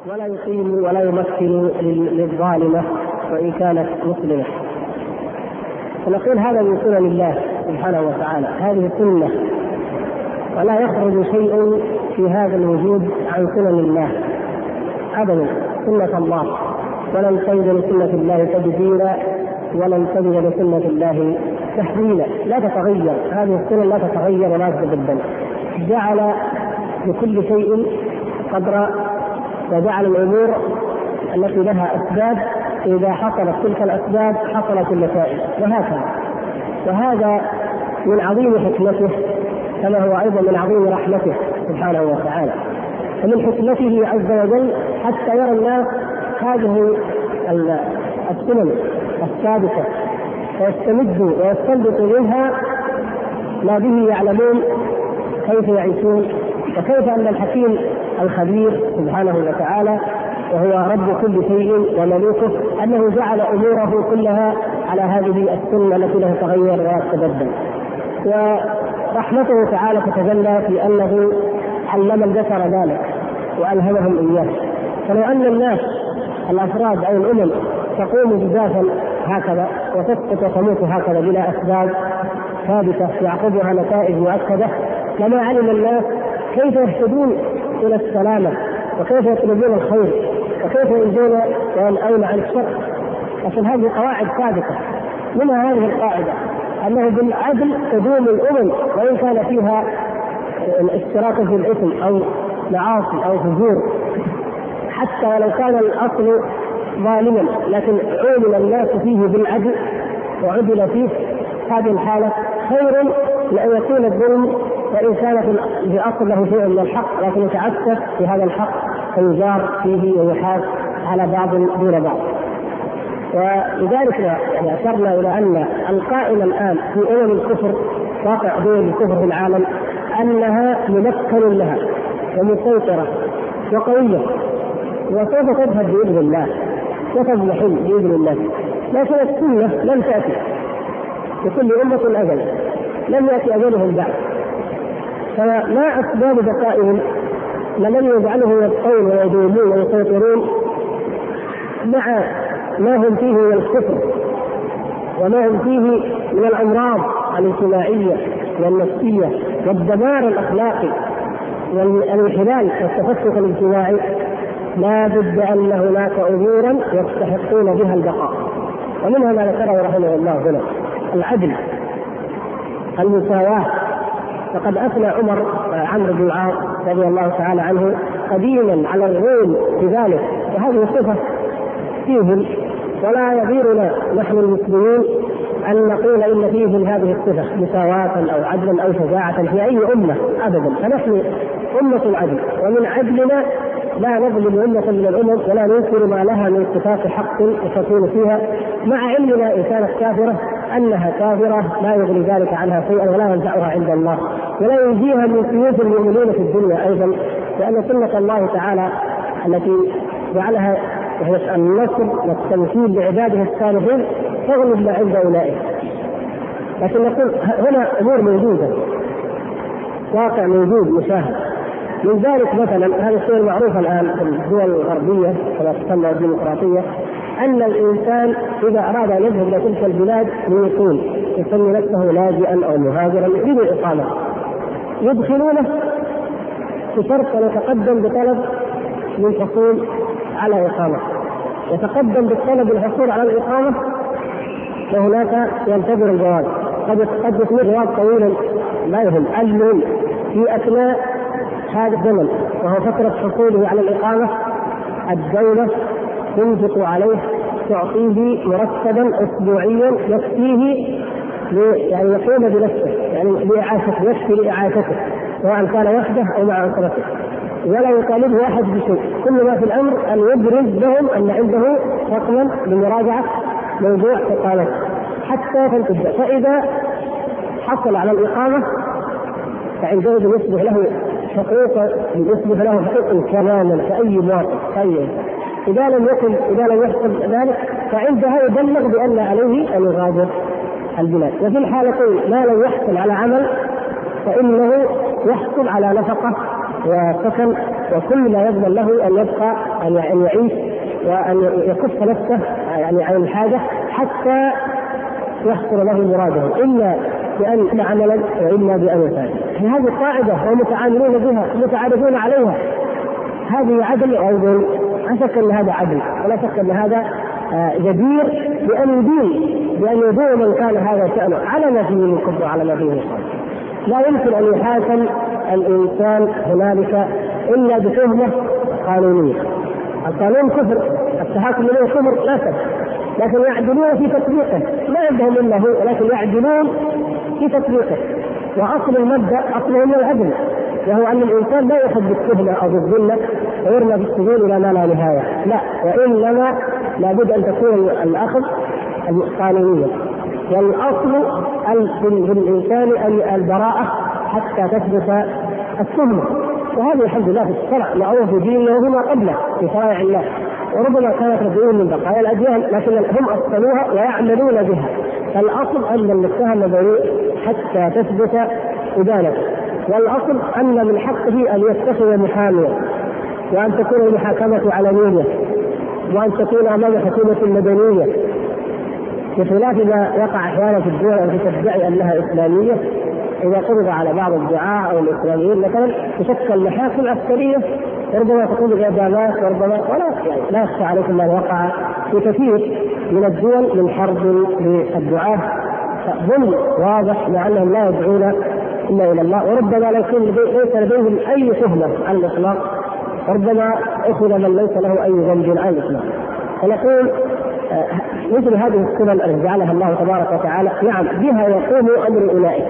ولا يقيم ولا يمثل للظالمة وإن كانت مسلمة. فنقول هذا من سنن الله سبحانه وتعالى، هذه السنة، ولا يخرج شيء في هذا الوجود عن سنن الله أبدا، سنة الله، ولن تجد لسنة الله تبديلا ولن تجد لسنة الله تحويلا، لا تتغير هذه السنن، لا تتغير ولا تتبدل. جعل لكل شيء قدر، وجعل الأمور التي لها أسباب إذا حصلت تلك الأسباب حصلت النتائج، وهكذا. وهذا من عظيم حكمته كما هو أيضا من عظيم رحمته سبحانه وتعالى. ومن حكمته عز وجل حتى يرى الناس هذه السنن الثابتة ويستمدوا ويستنبطوا منها ما به يعلمون كيف يعيشون، وكيف أن الحكيم الخبير سبحانه وتعالى وهو رب كل شيء وملوكه أنه جعل أموره كلها على هذه السنة التي لا تتغير ولا تتبدل. ورحمته تعالى تتجلى في أنه علم البشر ذلك وألهمهم إياه. فلو أن الناس الأفراد أو الأمم تقوم بذاتا هكذا وتسقط وتموت هكذا بلا أسباب ثابتة يعقبها نتائج مؤكدة، لما علم الناس كيف يهتدون إلى السلامة وكيف يطلبون الخير وكيف ينجون وينأون عن الشر. لكن هذه قواعد ثابتة، منها هذه القاعدة أنه بالعدل تدوم الأمم وإن كان فيها اشتراك في الإثم أو معاصي أو فجور، حتى ولو كان الأصل ظالما لكن عُمل الناس فيه بالعدل وعدل فيه، هذه الحالة خير من أن يكون الظلم وإن كان في أصل له شيء من الحق لكن يتعسف في هذا الحق ويجار فيه ويحاس على بعض دون بعض. ولذلك يعني أشرنا إلى أن القائم الآن في الكفر، واقع دول الكفر في العالم، أنها ممكن لها ومسيطرة وقوية وسوف تذهب بإذن الله وتضمحل بإذن الله. لكن السنة لم تأتي، لكل أمة أجل، لم يأتي أجلهم بعد. فما أسباب بقائهم لمن يجعله يبقون ويدومون ويسيطرون مع ما هم فيه من الكفر وما هم فيه من الأمراض الاجتماعية والنفسية والدمار الأخلاقي والانحلال والتفكك الاجتماعي. لا بد أن هناك أمورا يستحقون بها البقاء، ومنها ما ذكره رحمه الله هنا: العدل، المساواة. فقد أثنى عمرو بن العاص رضي الله تعالى عنه قديما على الروم بذلك، وهذه صفة فيهم، ولا يغيرنا نحن المسلمين أن نقول إن فيهم هذه الصفة مساواة أو عدلا أو شجاعة في أي أمة أبدا. فنحن أمة العدل، ومن عدلنا لا نظلم أمة من الأمم ولا ننكر ما لها من صفات حق وتكون فيها، مع علمنا إن كانت كافرة أنها كافرة لا يغني ذلك عنها شيئا ولا ينفعها عند الله ولا ينجيها من سيوف المؤمنين في الدنيا أيضا، لأن سنة الله تعالى التي جعلها وهي النصر والتمكين لعباده الصالحين تغلب ما عند أولئك. لكن نقول هنا أمور موجودة، واقع موجود مشاهد. من ذلك مثلا هذا الشيء المعروف الآن في الدول الغربية كما تسمى الديمقراطية، أن الإنسان إذا أراد أن يذهب إلى تلك البلاد ليقيم يسمي نفسه لاجئا أو مهاجرا يريد الإقامة، يدخلونه بشرط أن يتقدم بطلب للحصول على إقامة، يتقدم بالطلب للحصول على الإقامة وهناك ينتظر الجواز. قد يكون جواز طويلا لا يهم، المهم في أثناء هذا الزمن وهو فترة حصوله على الإقامة الدولة تنفق عليه، تعطيه مرتبا أسبوعيا يكفيه يعني يقوم بنفسه، يعني لإعاشته، يكفي لإعاشته سواء كان وحده أو مع أسرته، ولا يطالبه واحد بشيء. كل ما في الأمر أن يبرز لهم أن عنده رقما لمراجعة موضوع إقامته حتى تنتهي. فإذا حصل على الإقامة فعندئذ يصبح له حقوق كاملا كأي مواطن. طيب إذا لم يحصل ذلك فعندها يبلغ بأن عليه أن يغادر البلاد. وفي الحالتين ما لم يحصل على عمل فإنه يحصل على نفقة وسكن وكل ما يضمن له أن يبقى أن يعيش وأن يكف نفسه يعني عن الحاجة حتى يحصل له مراده، إما بأن عملا وإما بأن يفعل. هذه قاعدة ومتعاملون بها متعارفون عليها. هذه عدل أو ظلم؟ لا شك أن هذا عدل، ولا شك أن هذا جدير بأن يدين من كان هذا شأنه على ما فيه من كفر وعلى ما فيه من شر. لا يمكن أن يحاكم الإنسان هنالك إلا بتهمة قانونية. القانون كفر، التحاكم إليه كفر لا شك، لكن يعدلون في تطبيقه، ما عندهم إلا هو، ولكن يعدلون في تطبيقه. وأصل المبدأ أصله من العدل، وهو أن الإنسان لا يأخذ بالتهمة أو بالذلة ويرمى بالسجون إلى ما لا نهاية، لا، وإنما لابد أن تكون الأخذ قانونيا. والأصل بالإنسان البراءة حتى تثبت التهمة، وهذا الحمد لله في الشرع معروف في ديننا وفيما قبله في شرائع الله، وربما كانت رديئة من بقايا الأديان، لكن هم أصلوها ويعملون بها. فالأصل أن المتهم بريء حتى تثبت إدانته، والأصل أن من حقه أن يتخذ محاميا، وأن تكون المحاكمة علنية، وأن تكون أمام حكومة مدنية، بخلاف ما يقع أحيانا في الدول التي تدعي أنها إسلامية. إذا قبض على بعض الدعاة أو الإسلاميين مثلا تشكل محاكم عسكرية، وربما تكون بإعدامات، وربما لا يخفى عليكم ما وقع في كثير من الدول من حرب للدعاة، ظلم واضح مع أنهم لا يدعون إلا إلى الله، وربما لا يكون ليس لديهم أي تهمة على الإطلاق، وربما أخذ من ليس له أي ذنب على الإطلاق. فنقول مثل هذه السنن التي جعلها الله تبارك وتعالى، نعم بها يقوم أمر أولئك،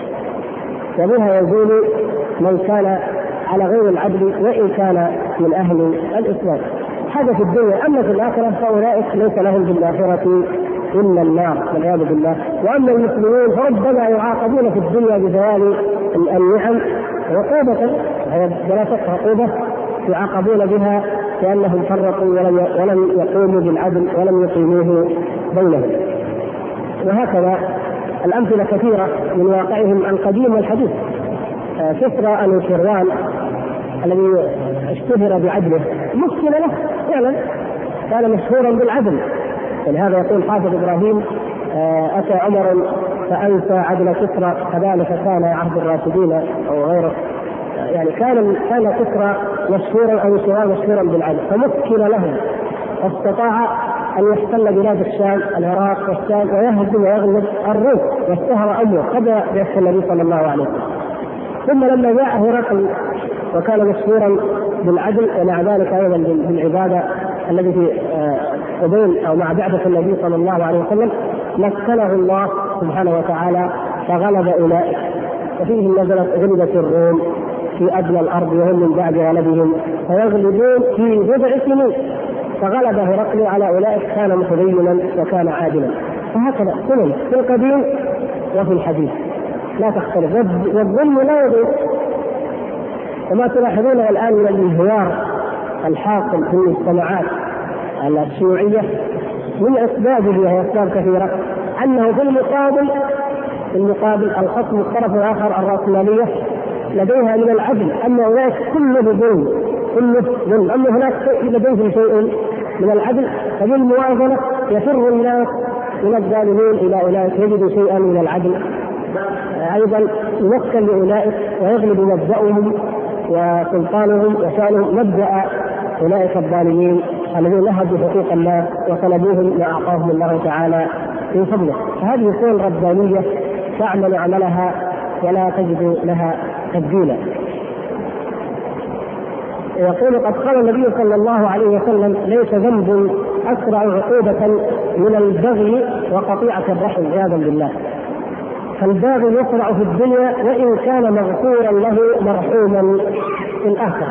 وبها يزول من كان على غير العدل وإن كان من أهل الإسلام. هذا في الدنيا، أما في الآخرة فأولئك ليس لهم بالآخرة إلا النار والعياذ بالله. وأما المسلمون فربما يعاقبون في الدنيا بزوال النعم عقوبة، هي دراسة عقوبة يعاقبون بها لأنهم فرقوا ولم يقوموا بالعدل ولم يقيموه بينهم. وهكذا الأمثلة كثيرة من واقعهم القديم والحديث. كسرى أنوشيروان الذي اشتهر بعدله مشكل له فعلا، كان مشهورا بالعدل، ولهذا يقول حافظ إبراهيم أتى عمر فأنسى عدل كسرى، كذلك كان عهد الراشدين أو غيره. يعني كان كسرى مشهورا أو أنوشيروان مشهورا بالعدل، فمشكل له، واستطاع أن يحتل بلاد الشام العراق والشام ويهزم ويغلب الروم، واشتهر أمره قبل بعثة النبي صلى الله عليه وسلم. ثم لما جاء هرقل وكان مشهورا بالعدل ومع ذلك أيضا بالعبادة الذي في قبيل أو مع بعثة النبي صلى الله عليه وسلم، مكنه الله سبحانه وتعالى فغلب أولئك، وفيهم نزلت غلبت الروم في أدنى الأرض وهم من بعد غلبهم فيغلبون في بضع سنين، فغلب هرقل على أولئك كان متدينا وكان عادلا. فهكذا سنن في القديم وفي الحديث لا تختلف، والظلم لا يضيق. وما تلاحظونه الآن من الانهيار الحاصل في المجتمعات الشيوعية من أسبابه، وهي أسباب كثيرة، أنه في المقابل الخصم الطرف الآخر الرأسمالية لديها من العدل، أما أولئك كله ظلم، أما هناك لديهم شيء من العدل، فبالموازنة يفر الناس من الظالمين إلى أولئك يجدوا شيئا من العدل، أيضا يمكن لأولئك ويغلب مبدأهم وسلطانهم وشأنهم مبدأ أولئك الظالمين الذين نهبوا حقوق الناس وطلبوهم ما أعطاهم الله تعالى من فضله. فهذه صور ربانية تعمل عملها ولا تجد لها تبديلا. يقول قد قال النبي صلى الله عليه وسلم ليس ذنب أسرع عقوبة من البغي وقطيعة الرحم عياذا بالله. فالباغي يسرع في الدنيا وإن كان مغفورا له مرحوما في الآخرة.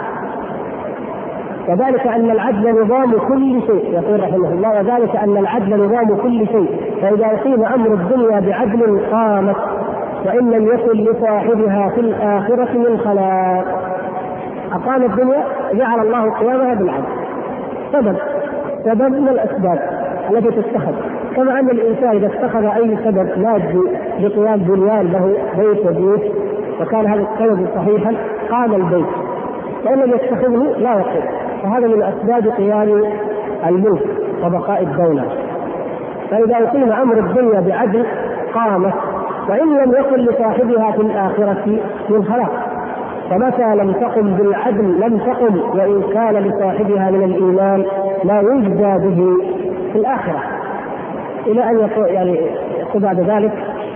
وذلك أن العدل نظام كل شيء، يقول رحمه الله، وذلك أن العدل نظام كل شيء، فإذا أقيم أمر الدنيا بعدل قامت، وإن لم يكن لصاحبها في الآخرة من خلاق. أقام الدنيا جعل الله قيامها بالعدل، سبب من الأسباب التي تتخذ، كما أن الإنسان إذا اتخذ أي سبب مادي لقيام بنيان له بيت وبيوت وكان هذا السبب صحيحا قام البيت، وإن لم يتخذه لا يقوم. فهذا من أسباب قيام الملك وبقاء الدولة. فإذا أقيم أمر الدنيا بعدل قامت، وإن لم يكن لصاحبها في الآخرة من خلاق. فمتى لم تقم بالعدل لم تقم، وإن كان لصاحبها من الإيمان لا يجزى به في الآخرة. إلى أن يقول بعد ذلك: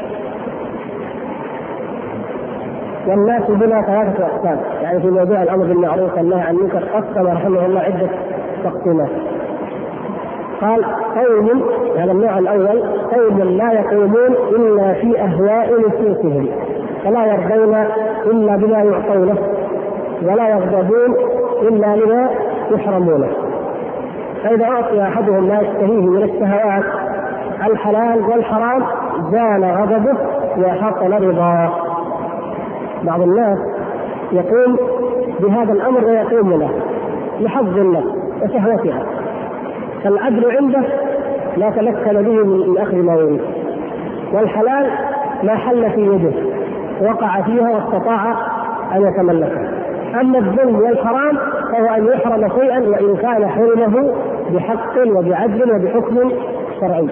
والناس هنا ثلاثة أقسام. يعني في موضوع الأمر بالمعروف والنهي عن المنكر قسم رحمه الله عدة تقسيمات. قال: قوم، هذا النوع الأول، قوم لا يقومون إلا في أهواء نفوسهم، فلا يرضون إلا بما يعطونه، ولا يغضبون إلا لما يحرمونه. فإذا أعطي أحدهم ما يشتهيه من الشهوات الحلال والحرام زال غضبه وحصل رضاه. بعض الناس يقوم بهذا الأمر ويقوم له لحظ النفس وشهوتها، فالعدل عنده لا تمكن به من أخذ ما يريد، والحلال ما حل في يده وقع فيها واستطاع أن يتملكه. أما الظلم والحرام فهو أن يحرم شيئا وإن كان حرمه بحق وبعدل وبحكم شرعي.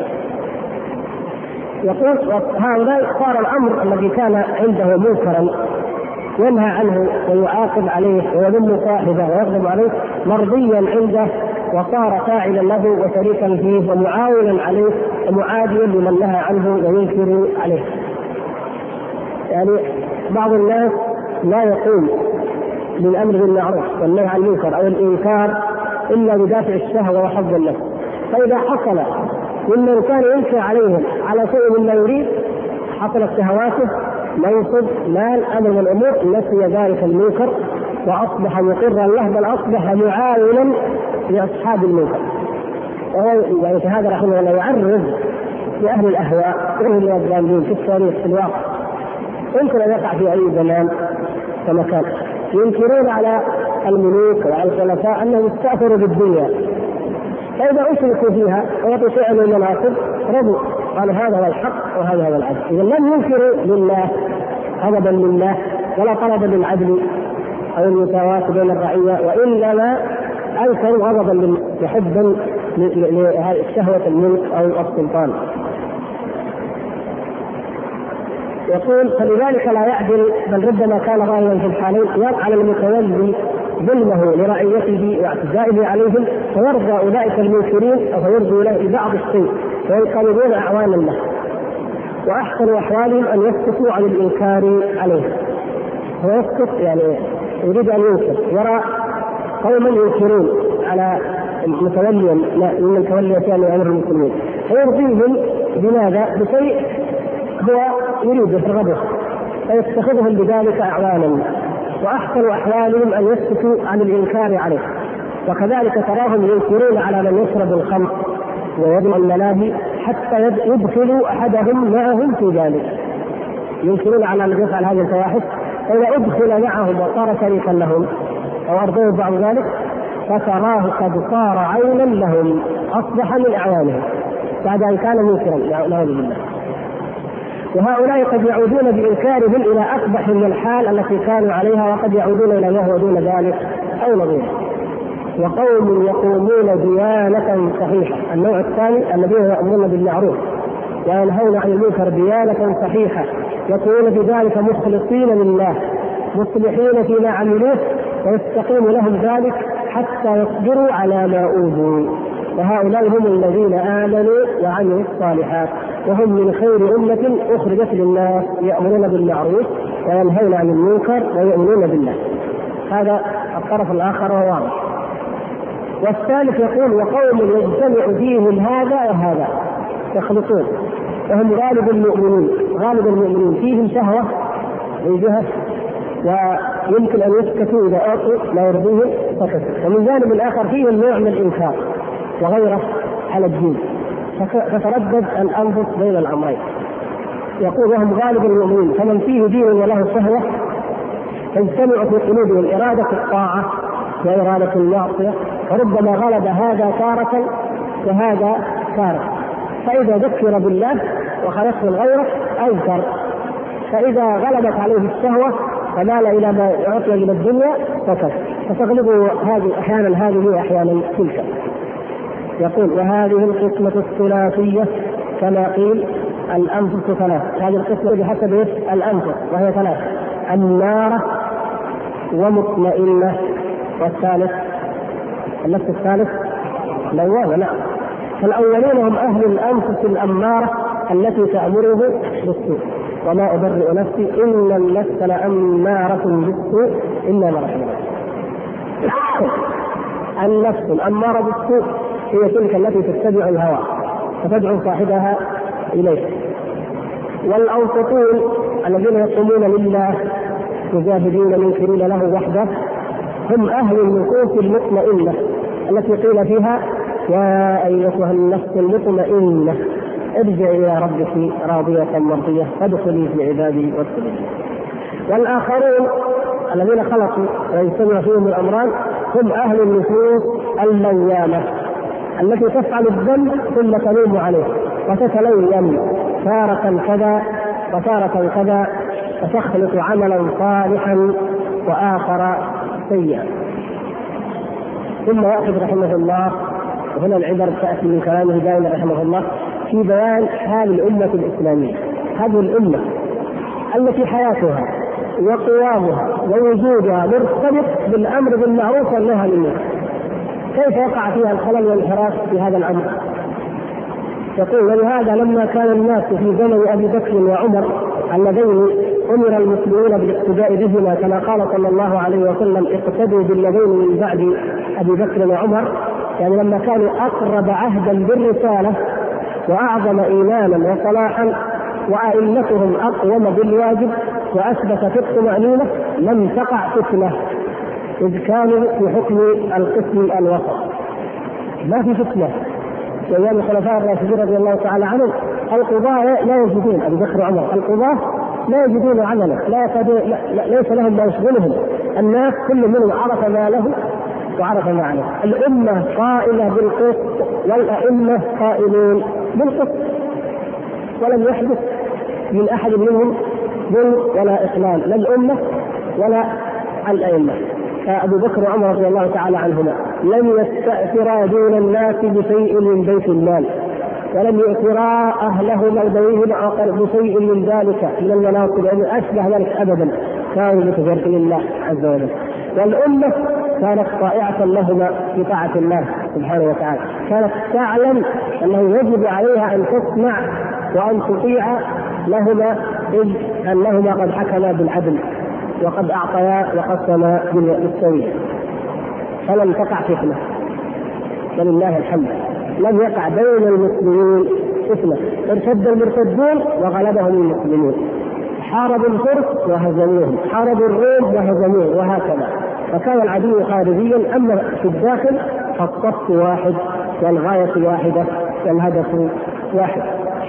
يقول: هؤلاء صار الأمر الذي كان عنده منكرا ينهى عنه ويعاقب عليه ويذم صاحبه ويغضب عليه مرضيا عنده، وصار فاعلا له وشريكا فيه ومعاونا عليه ومعاديا لمن نهى عنه وينكر عليه. يعني بعض الناس لا يقوم بالامر بالمعروف والنهي عن المنكر او الانكار الا بدافع الشهوه وحظ النفس، فاذا حصل ممن كان ينكر عليهم على شيء مما يريد حصلت شهواته منصب مال امر من الامور نسي ذلك المنكر واصبح مقرا له، بل اصبح معاونا لاصحاب المنكر. وهو يعني هذا رحمه الله يعرض لاهل الاهواء وهم الظالمين في التاريخ في الواقع، يمكن ان يقع في اي زمان ومكان، ينكرون على الملوك وعلى الخلفاء انهم استاثروا بالدنيا، فاذا اشركوا فيها ويعطوا شيئا من المناصب رضوا، قالوا هذا هو الحق وهذا هو العدل. اذا لم ينكروا لله غضبا لله ولا طلبا للعدل او المساواه بين الرعيه، وانما انكروا غضبا وحبا لشهوه الملك او السلطان. يقول: فلذلك لا يعدل، بل ربما كان راهيا في الحالين يفعل المتولي ظلمه لرعيته واعتدائه عليهم، فيرضى اولئك المنكرين او فيرضي له بعض الشيء وينقلبون اعوانا له، واحسن احوالهم ان يسكتوا عن الانكار عليه. هو يسكت يعني يريد ان ينكر، يرى قوما ينكرون على متوليا من تولي شان امر المسلمين، فيرضيهم بماذا؟ بشيء هو يريد في الربح، فيتخذهم بذلك اعوانا، واحسن احوالهم ان يسكتوا عن الانكار عليه. وكذلك تراهم ينكرون على من يشرب الخمر ويدعو الملاهي حتى يدخلوا احدهم معهم في ذلك، ينكرون على من يفعل هذه الفواحش، فاذا ادخل معهم وصار شريكا لهم او ارضوه بعض ذلك فتراه قد صار عونا لهم، اصبح من اعوانهم بعد ان كان منكرا نعوذ بالله. وهؤلاء قد يعودون بإنكارهم إلى أقبح من الحال التي كانوا عليها، وقد يعودون إلى ما هو دون ذلك أو نظيره. وقوم يقومون ديانة صحيحة، النوع الثاني الذين يأمرون بالمعروف وينهون عن المنكر ديانة صحيحة، يكونون في ذلك مخلصين لله مصلحين فيما عملوه، ويستقيم لهم ذلك حتى يصبروا على ما أوذوا. وهؤلاء هم الذين آمنوا وعملوا الصالحات، وهم من خير أمة أخرجت للناس، يأمرون بالمعروف وينهون عن المنكر ويؤمنون بالله. هذا الطرف الآخر واضح. والثالث يقول: وقوم يجتمع فيهم هذا وهذا، يخلطون، وهم غالب المؤمنين فيهم شهوة من جهة، ويمكن أن يسكتوا إذا أعطوا لا يرضيهم سكتوا، ومن جانب الآخر فيهم نوع من الإنكار وغيره على الدين، فتردد الأنفس بين الأمرين. يقول: وهم غالب المؤمنين، فمن فيه دين وله شهوة تجتمع في قلوبهم إرادة الطاعة وإرادة المعصية، وربما غلب هذا تارة وهذا تارة، فإذا ذكر بالله وخلصه الغيرة أنكر، فإذا غلبت عليه الشهوة فمال إلى ما يعطي من الدنيا سكت، فتغلب هذه أحيانا هذه وأحيانا تلك. يقول وهذه القسمة الثلاثية كما قيل الأنفس ثلاث، هذه القسمة بحسب الأنفس وهي ثلاث: أمارة ومطمئنة، والثالث النفس الثالث لوامة. نعم. فالأولين هم أهل الأنفس الأمارة التي تأمره بالسوء، وما أبرئ نفسي إن النفس لأمارة بالسوء إلا ما رحم الله. النفس الأمارة بالسوء هي تلك التي تتبع الهوى فتدعو صاحبها إليه. والأوسطون الذين يقومون لله مجاهدين منكرين له وحده هم أهل النفوس المطمئنة التي قيل فيها يا أيتها النفس المطمئنة ارجعي إلى ربك راضية مرضية فادخلي في عبادي وادخلي. والآخرون الذين خلقوا ويجتمع فيهم الأمران هم أهل النفوس اللوامة التي تفعل الذنب ثم تلوم عليه وتتلوم تارة كذا وتارة كذا فتخلق عملا صالحا وآخر سيئا. ثم يأخذ رحمه الله، وهنا العبر تأتي من كلامه دائما رحمه الله في بيان حال الأمة الإسلامية، هذه الأمة التي حياتها وقوامها ووجودها مرتبط بالأمر بالمعروف والنهي عن المنكر، كيف وقع فيها الخلل والانحراف في هذا الأمر؟ يقول ولهذا لما كان الناس في زمن أبي بكر وعمر اللذين أمر المسلمون بالاقتداء بهما كما قال صلى الله عليه وسلم اقتدوا بالذين من بعد أبي بكر وعمر، يعني لما كانوا أقرب عهدا بالرسالة وأعظم إيمانا وصلاحا وأئمتهم أقوم بالواجب وأثبت في الطمأنينة لم تقع فتنة إذ كانوا في حكم القسم الوسط. ما في فتنة في أيام الخلفاء الراشدين رضي الله تعالى عنهم. القضاة لا يجدون أبي بكر وعمر، القضاة لا يجدون عملا، ليس لهم ما يشغلهم، الناس كل منهم عرف ما له وعرف ما عليه. الأمة قائلة بالقسط والأئمة قائلون بالقسط، ولم يحدث من أحد منهم ظلم ولا إخلال، لا الأمة ولا الأئمة. فأبو بكر وعمر رضي الله تعالى عنهما لم يستأثرا دون الناس بشيء من بيت المال، ولم يؤثرا أهلهما بينهم بشيء من ذلك من المناصب يعني أشبه ذلك أبدا، كانوا متجردين لله عز وجل. والأمة كانت طائعة لهما في طاعة الله سبحانه وتعالى، كانت تعلم أنه يجب عليها أن تسمع وأن تطيع لهما إذ أنهما قد حكما بالعدل وقد أعطيا وقسما بالسوية، فلم تقع فتنة ولله الحمد. لم يقع بين المسلمين فتنة، ارتد المرتدون وغلبهم المسلمون، حاربوا الفرس وهزموهم، حاربوا الروم وهزموهم، وهكذا. فكان العدو خارجيا، أما في الداخل فالصف واحد والغاية واحدة والهدف واحد.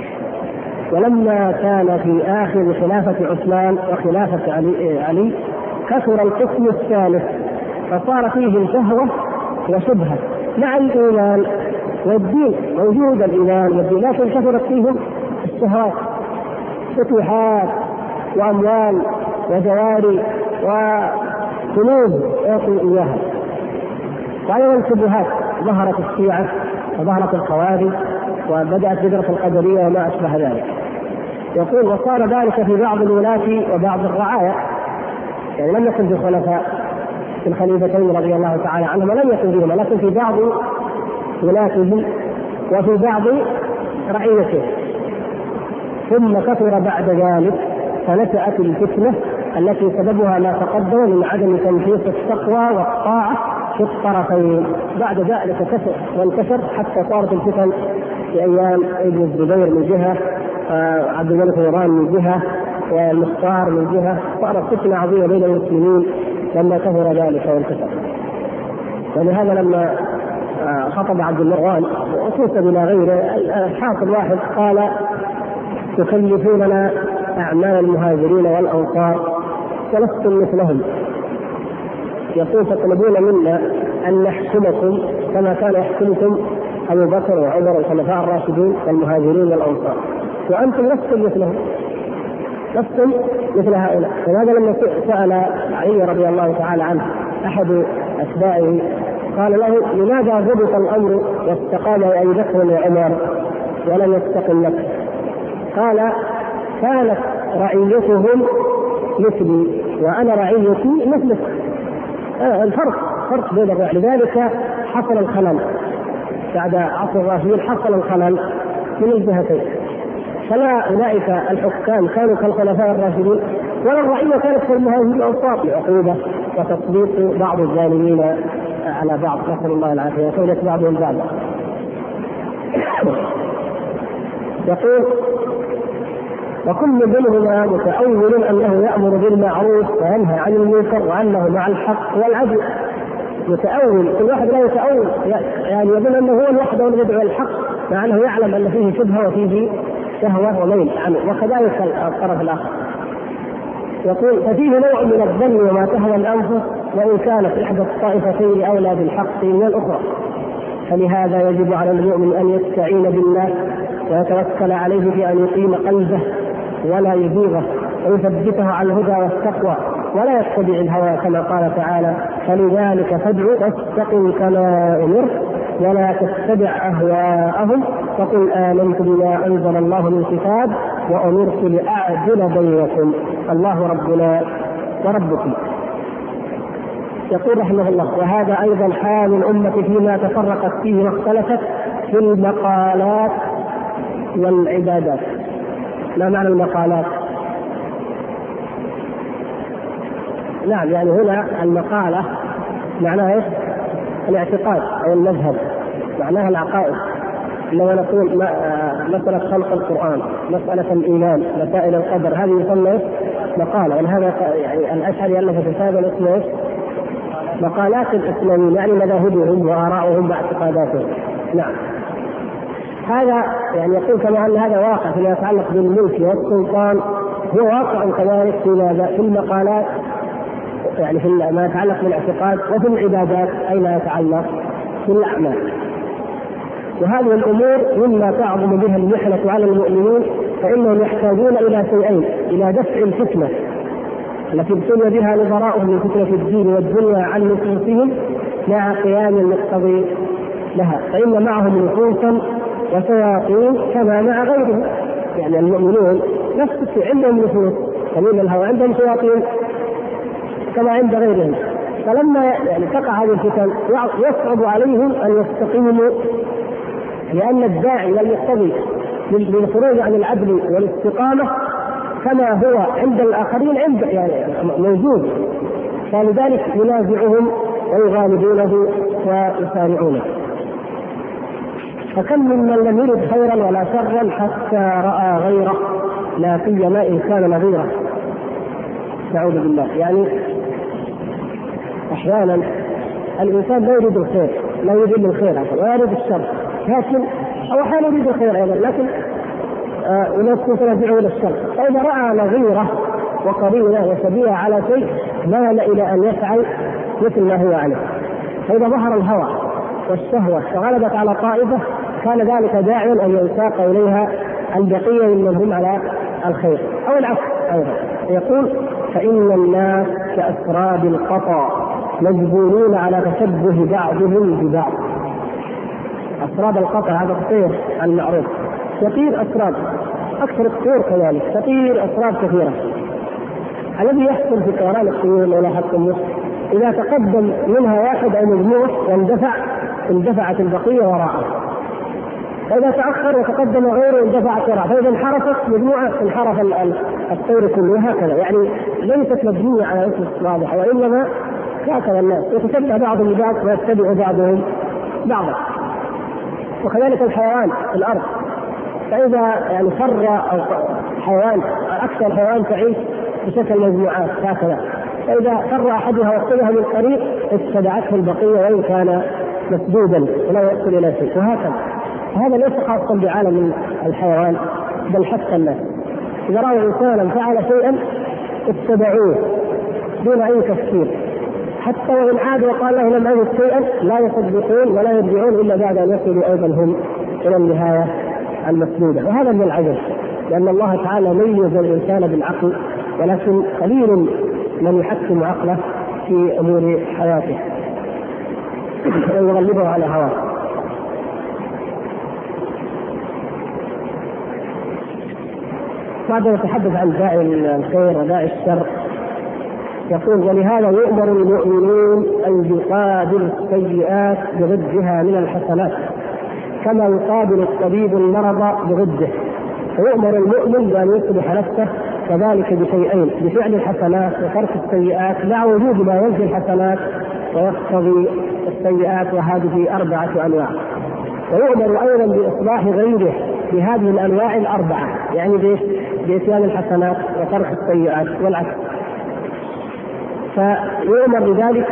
ولما كان في آخر خلافة عثمان وخلافة علي كثر القسم الثالث، فصار فيه شهوة وشبهة مع الإيمان والدين، موجود الإيمان والدين لكن كثرت فيهم الشهوات، فتوحات وأموال وجواري وكنوز يعطي إياها. وأيضا الشبهات، ظهرت الشيعة وظهرت الخوارج وبدأت بدرة القدرية وما أشبه ذلك. يقول وصار ذلك في بعض الولاة وبعض الرعايا، يعني لم يكن في الخلفاء في الخليفتين رضي الله تعالى عنهم لم يكن فيهما، لكن في بعض ولاتهم وفي بعض رعيته. ثم كثر بعد ذلك فنشأت الفتنة التي سببها ما تقدم من عدم تنفيذ التقوى والطاعة في الطرفين. بعد ذلك كثر وانتشر حتى صارت الفتن في أيام ابن الزبير من جهة، عبد الملك مروان من جهة، والمختار من جهة، صارت فتنة عظيمة بين المسلمين لما كثر ذلك وانتشر. ولهذا لما خطب عبد المروان وخصوصا بلا غيره حاصل واحد قال تكلفوننا أعمال المهاجرين والأنصار ولستم مثلهم، يقول تطلبون منا أن نحكمكم كما كان يحكمكم أبو بكر وعمر الخلفاء الراشدين والمهاجرين والأنصار، وأنتم لستم مثلهم، لستم مثل هؤلاء. فهذا لما سأل علي رضي الله تعالى عنه أحد أتباعه قال له: لماذا ضبط الأمر واستقام أبي بكر وعمر ولم يستقم لك؟ قال: كانت رعيتهم مثلي وأنا رعيتي مثلك. فرق بين الرعي، لذلك حصل الخلل بعد عصر الراشدين، حصل الخلل من الجهتين. فلا أولئك الحكام كانوا كالخلفاء الراشدين، ولا الرعية كانت كالمهاجرين الأوساط لعقوبة وتطبيق بعض الظالمين على بعض، نسأل الله العافية، وكونت بعضهم بعضا. يقول: وكل منهما متأول أنه يأمر بالمعروف وينهى عن المنكر وأنه مع الحق والعدل. متأول، كل واحد لا يتأول، يعني يظن أنه هو الوحده الذي يدعو الحق مع أنه يعلم أن فيه شبهة وفيه شهوة وميل عنه، وكذلك الطرف الآخر. يقول: ففيه نوع من الظن وما تهوى الأنفس، وإن كانت إحدى الطائفتين أولى بالحق من الأخرى، فلهذا يجب على المؤمن أن يستعين بالله ويتوكل عليه في أن يقيم قلبه ولا يزيغه ويثبته على الهدى والتقوى، ولا يتبع الهوى كما قال تعالى: فلذلك فادع واستقم كما أمرت ولا تتبع أهواءهم وقل آمنت بما أنزل الله من كتاب وأمرت لأعدل بينكم الله ربنا وربكم. يقول رحمه الله: وهذا أيضا حال الأمة فيما تفرقت فيه واختلفت في المقالات والعبادات. ما معنى المقالات؟ نعم، يعني هنا المقالة معناها الاعتقاد أو المذهب، معناها العقائد. لو نقول مسألة خلق القرآن، مسألة الإيمان، مسائل القدر، هذه يسمى مقالة. ولهذا يعني الأشعري ألف كتابا اسمه مقالات الإسلاميين، يعني مذاهبهم وآراؤهم واعتقاداتهم. نعم، هذا يعني يقول كما أن هذا واقع فيما يتعلق بالملك والسلطان، هو واقع كذلك في المقالات، يعني في ما يتعلق بالاعتقاد، وفي العبادات أي ما يتعلق بالأعمال. وهذه الأمور مما تعظم بها المحنة على المؤمنين، فإنهم يحتاجون إلى شيئين: إلى دفع الفتنة التي ابتلي بها نظراؤهم من فتنة الدين والدنيا عن نفوسهم مع قيام المقتضي لها، فإن معهم نفوسا وشياطين كما مع غيرهم. يعني المؤمنون نفس الشيء، عندهم نفوس قليل الهوى، عندهم شياطين كما عند غيرهم. فلما يعني تقع هذه الفتن يصعب عليهم أن يستقيموا، لأن الداعي والمقتضي للخروج عن العدل والاستقامة كما هو عند الآخرين عند يعني موجود، فلذلك ينازعهم ويغالبونه ويسارعونه. فكم ممن لم يرد خيرا ولا شرا حتى رأى غيره، لا سيما إن كان نظيره. نعوذ بالله. يعني أحيانا الإنسان لا يريد الخير، لا يريد الخير ولا يريد الشر، لكن أو أحيانا يريد الخير أيضا، لكن وناس تنازعه إلى الشر. فإذا رأى نظيره وقرينه وشبيه على شيء مال إلى أن يفعل مثل ما هو عليه. فإذا ظهر الهوى والشهوة فغلبت على طائفة كان ذلك داعيا أن يساق إليها البقية ممن هم على الخير، أو العكس أيضا. يقول: فإن الناس كأسراب القطا مجبولون على تشبه بعضهم ببعض. أسراب القطا هذا الطير المعروف، يطير أسراب، أكثر الطيور كذلك تطير أسراب كثيرة. الذي يحصل في طيران الطيور ولا حتى النصف إذا تقدم منها واحد أو مجموعة اندفعت البقية وراءه، فإذا تأخر وتقدم غيره اندفعت وراءه، فإذا انحرفت مجموعة انحرف الطير كله، هكذا. يعني ليست مبنية على أسس واضحة، وإنما هكذا الناس يتشبه بعضهم ببعض ويتبع بعضهم بعضا. وكذلك الحيوان في الأرض، فإذا يعني فر أو حيوان، أكثر حيوان تعيش بشكل مجموعات هكذا، فإذا فر أحدها وقتلها من الطريق اتبعته البقية وإن كان مسدودا ولا يصل إلى شيء، وهكذا. هذا ليس خاصا بعالم الحيوان بل حتى الناس، إذا رأوا إنسانا فعل شيئا اتبعوه دون أي تفسير، حتى وإن عاد وقال له لم أجد شيئا لا يصدقون ولا يرجعون إلا بعد أن يصلوا أيضا هم إلى النهاية المسدودة. وهذا من العجب، لأن الله تعالى ميز الإنسان بالعقل، ولكن قليل من يحكم عقله في أمور حياته. ويغلبه على هواه. بعد يتحدث عن داعي الخير وداعي الشر يقول: ولهذا يؤمر المؤمنون أن يقابل السيئات بضدها من الحسنات كما يقابل الطبيب المرض بضده. فيؤمر المؤمن بأن يصلح نفسه كذلك بشيئين: بفعل الحسنات وترك السيئات مع وجود ما ينفي الحسنات ويقتضي السيئات، وهذه 4 أنواع. ويؤمر أيضا بإصلاح غيره بهذه الأنواع 4، يعني بإتيان الحسنات وترك السيئات والعكس. فيؤمر بذلك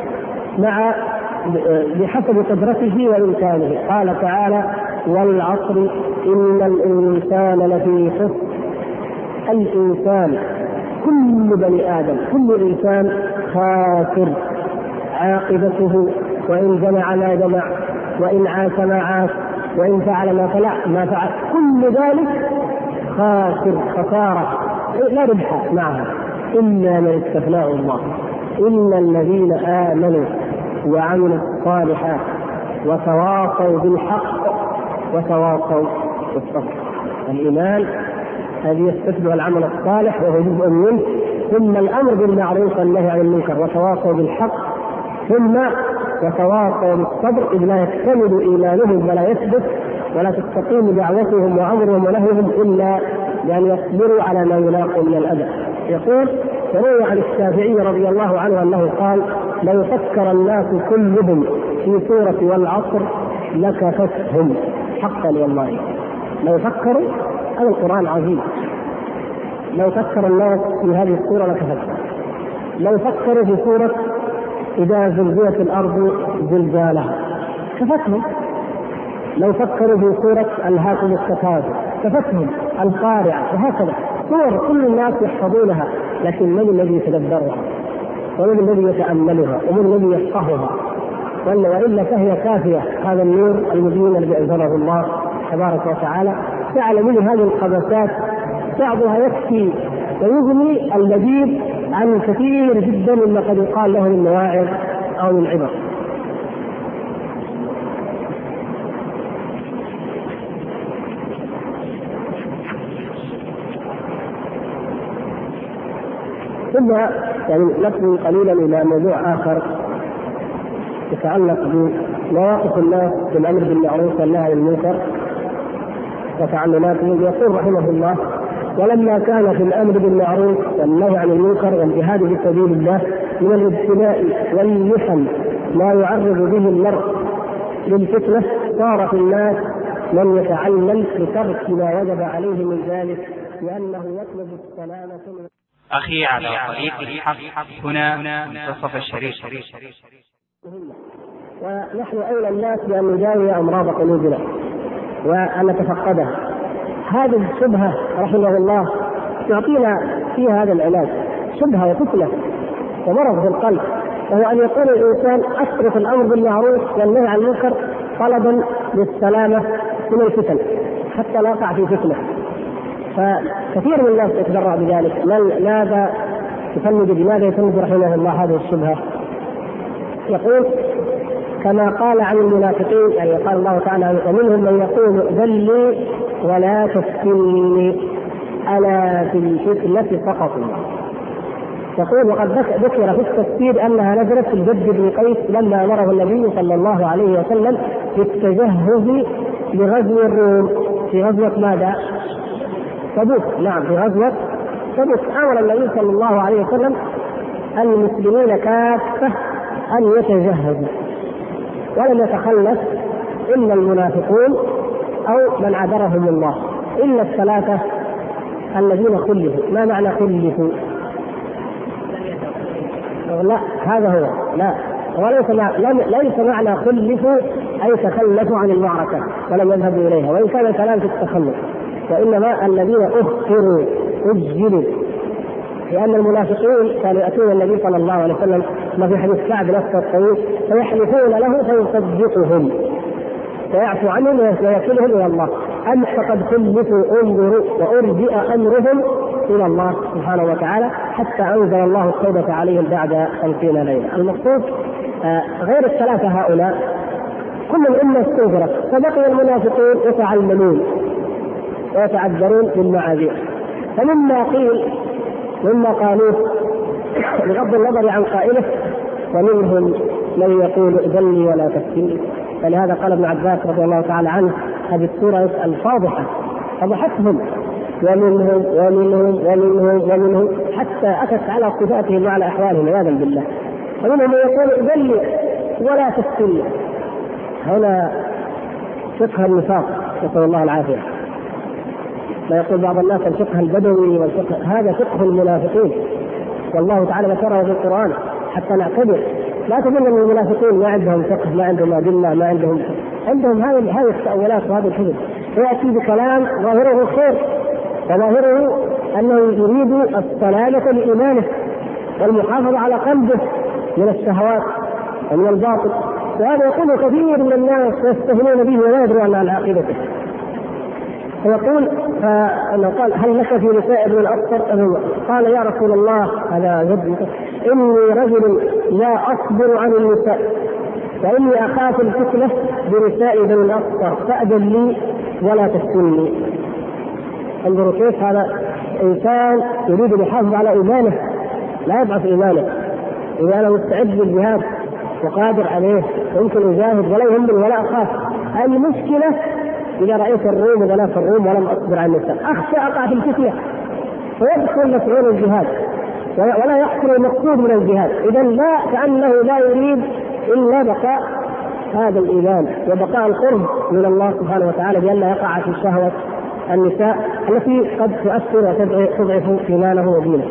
بحسب قدرته وإمكانه. قال تعالى: والعصر إن الإنسان لفي خسر. الإنسان كل بني آدم، كل إنسان خاسر، عاقبته وإن جمع ما جمع، وإن عاش ما عاش، وإن فعل ما فعل، كل ذلك خاسر خسارة لا ربح معها إلا من استثناه الله. إلا الذين آمنوا وعملوا الصالحات وتواصوا بالحق وتواصوا بالصبر. الإيمان هذه يستتبع العمل الصالح وهو جزء منه، ثم الأمر بالمعروف والنهي عن المنكر وتواصوا بالحق، ثم وتواصوا بالصبر، إذ لا يكتمل إيمانهم ولا يثبت ولا تستقيم دعوتهم وأمرهم ونهيهم إلا بأن يصبروا على ما يلاقوا من الأذى. يقول: وروي عن الشافعي رضي الله عنه أنه قال: لو فكر الناس كلهم في سورة والعصر لكفتهم. حقا والله لو فكروا، هذا القرآن عظيم، لو فكر الناس في هذه السورة لكفتهم. لو فكروا في سورة إذا زلزلت الأرض زلزالها كفتهم. لو فكروا في سورة ألهاكم التكاثر كفتهم، القارعة، وهكذا سور كل الناس يحفظونها، لكن من الذي يتدبرها؟ ومن الذي يتأملها؟ ومن الذي يفقهها؟ وإلا فهي كافية. هذا النور المبين الذي أنزله الله تبارك وتعالى جعل من هذه القبسات بعضها يكفي ويغني اللبيب عن كثير جدا مما قد يقال له من مواعظ أو من عبر. ثم يعني نقل قليلا إلى موضوع آخر يتعلق بمواقف الناس بالأمر بالمعروف والنهي عن المنكر وتعلماتهم. يقول رحمه الله: ولما كان في الأمر بالمعروف والنهي عن المنكر والجهاد في سبيل الله من الابتلاء والمحن ما يعرض به المرء للفتنة، صار في الناس من يتعلم بترك ما وجب عليه من ذلك لأنه يطلب السلامة. أخي على طريق الحق هنا منتصف الشريط. ونحن أولى الناس بأن نداوي أمراض قلوبنا وأن نتفقدها. هذه الشبهة رحمه الله يعطينا فيها هذا العلاج، شبهة وفتنة ومرض في القلب، وهو أن يقول الإنسان: أترك الأمر بالمعروف والنهي عن المنكر طلبا للسلامة من الفتن حتى لا أقع في فتنة. فكثير من الناس يتبرع بذلك. لماذا يفند رحمه الله هذه الشبهة؟ يقول: كما قال عن المنافقين، يعني قال الله تعالى: ومنهم من يقول ائذن لي ولا تفتني ألا في الفتنة سقطوا. يقول: وقد ذكر في التفسير أنها نزلت في الجد بن قيس لما أمره النبي صلى الله عليه وسلم بالتجهز لغزو الروم في غزوة ماذا؟ تبوك. نعم، في غزوة تبوك أمر النبي صلى الله عليه وسلم المسلمين كافة أن يتجهزوا، ولم يتخلف إلا المنافقون أو من عذرهم الله، إلا الثلاثة الذين خلفوا. ما معنى خلفوا؟ لا، هذا هو لا، ليس معنى خلفوا أي تخلفوا عن المعركة ولم يذهبوا إليها، وإن كان الكلام في التخلف، وإنما الذين أخروا أجلوا، لأن المنافقين كانوا يأتون النبي صلى الله عليه وسلم ما في حديث كعب نفسه الطويل فيحلفون له فيصدقهم ويعفو عنهم ويكلهم إلى الله. أم فقد خلفوا انظروا وأرجئ أمرهم إلى الله سبحانه وتعالى حتى أنزل الله التوبة عليهم بعد 50 ليلة. المقصود غير الثلاثة هؤلاء كل الأمة استنكرت، فبقي المنافقون يتعلمون ويتعذرون بالمعاذير. فمما قيل مما قالوه بغض النظر عن قائله، ومنهم من يقول ائذن لي ولا تفتني. فلهذا قال ابن عباس رضي الله تعالى عنه هذه السورة الفاضحة فضحتهم، ومنهم ومنهم ومنهم ومنهم حتى أتت على صفاتهم وعلى أحوالهم عياذا بالله. ومنهم من يقول ائذن لي ولا تفتني. هنا فقه النفاق نسأل الله العافية. لا يقول بعض الناس الفقه البدوي والفقه، هذا فقه المنافقين، والله تعالى ذكره في القرآن حتى نعتبر. لا تظن ان المنافقين ما عندهم فقه، ما عندهم أدلة، ما عندهم هذه التأولات وهذا الكذب. يأتي بكلام ظاهره خير وظاهره أنه يريد السلامة لإيمانه والمحافظة على قلبه من الشهوات ومن الباطل، وهذا يقول كثير من الناس يستهنون به ولا يدرون عن عاقبته. فيقول قال هل لك في نساء ابن الأصفر؟ قال يا رسول الله هذا جد إني رجل لا أصبر عن النساء فإني أخاف الفتنة بنساء ابن الأصفر فأذن لي ولا تفتني. انظروا كيف هذا إنسان يريد الحفاظ على إيمانه، لا يضعف إيمانه. إذا أنا مستعد للجهاد وقادر عليه يمكن أجاهد ولا يهمني ولا أخاف. المشكلة إذا رأيت الروم وبنات الروم ولم أصبر عن النساء، أخشى أقع في الفتنة فيدخل مفعول الجهاد ولا يحصل المقصود من الجهاد. إذا لا، كأنه لا يريد إلا بقاء هذا الإيمان وبقاء القرب من الله سبحانه وتعالى بأن لا يقع في شهوة النساء التي قد تؤثر وتضعف إيمانه ودينه.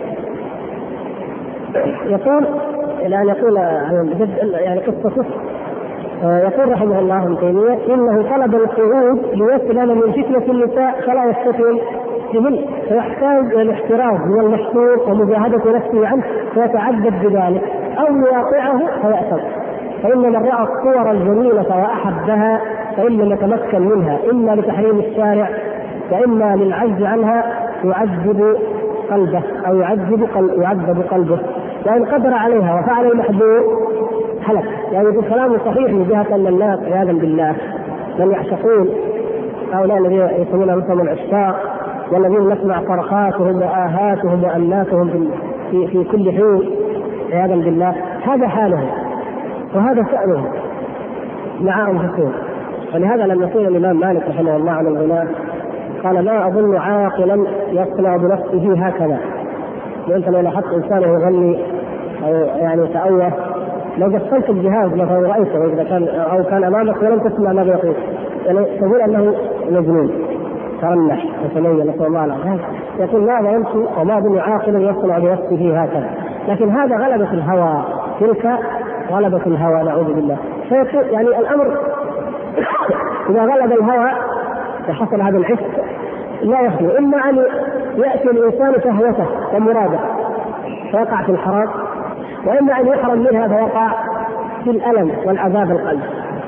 يقول الآن يقول يعني قصة يقول رحمه الله ابن تيمية إنه طلب الخروج ليسلم من فتنة النساء فلا يستسلم بهن، فيحتاج إلى الاحتراز من المحصور ومجاهدة نفسه عنه فيتعذب بذلك، أو يواقعه فيأثر. فإن من رأى الصور الجميلة وأحبها فإن لم يتمكن منها إما لتحريم الشارع وإما للعجز عنها يعذب قلبه أو يعذب قلبه، وإن قدر عليها وفعل المحظور هلك. يعني في كلام صحيح من جهة أن الناس عياذا بالله من يعشقون هؤلاء الذين يسمون انفسهم العشاق والذين نسمع صرخاتهم وآهاتهم وأناتهم في كل حين عياذا بالله، هذا حالهم وهذا شأنهم مع أنفسهم. ولهذا لم يقول الإمام مالك رحمه الله عن الغناء قال لا أظن عاقلا يصنع بنفسه هكذا. وأنت لو لاحظت إنسان يغني أو يعني تأوه لو قفلت الجهاز مثلا رأيته إذا كان أو كان أمامك ولم تسمع ماذا يقول يعني تقول أنه مجنون ترنح وتميل نسأل الله العافية. يقول ماذا يمشي وما أظن عاقلا يصنع بنفسه هكذا. لكن هذا غلبة الهوى، تلك غلبة الهوى نعوذ بالله. يعني الأمر إذا غلب الهوى وحصل هذا العشق لا يخلو إما أن يأتي الإنسان شهوته ومراده فيقع في الحرام، وإما أن يحرم منها فيقع في الألم والعذاب القلب.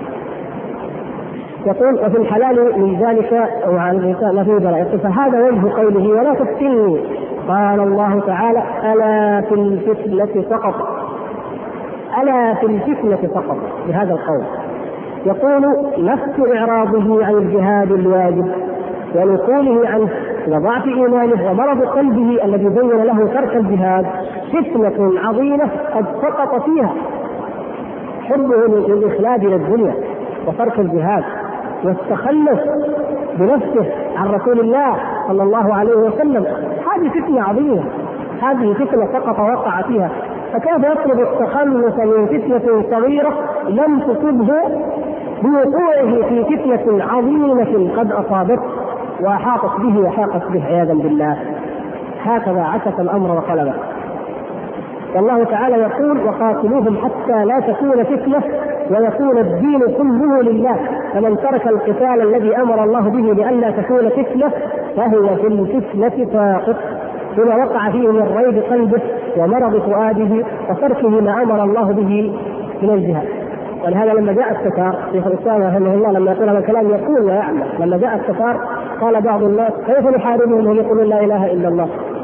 يقول وفي الحلال من ذلك وعن الإنسان ما فيه بلاء. فهذا وجه قوله ولا تفتني. قال الله تعالى ألا في الفتنة سقط، ألا في الفتنة سقط بهذا القول. يقول نفس إعراضه عن الجهاد الواجب ونقوله عنه وضعف إيمانه ومرض قلبه الذي بين له ترك الجهاد فتنة عظيمة قد سقط فيها حبه للإخلاد إلى الدنيا وترك الجهاد والتخلف بنفسه عن رسول الله صلى الله عليه وسلم. هذه فتنة عظيمة، هذه فتنة سقط وقع فيها. فكيف يطلب التخلص من فتنة صغيرة لم تصبه بوقوعه في فتنة عظيمة قد أصابته وأحاطت به وحاقت به عياذا بالله؟ هكذا عكس الأمر وقلبه. والله تعالى يقول وقاتلوهم حتى لا تكون فتنة ويكون الدين كله لله. فمن ترك القتال الذي أمر الله به لئلا تكون فتنة فهو في الفتنة ساقط، بما وقع فيه من ريب قلبه ومرض فؤاده وتركه ما أمر الله به من الجهاد. ولهذا لما جاء التتار شيخ الإسلام رحمه الله لما يقول هذا الكلام يقول ويعمل. لما جاء التتار قال بعض الناس كيف نحاربهم وهم يقولون لا إله إلا الله؟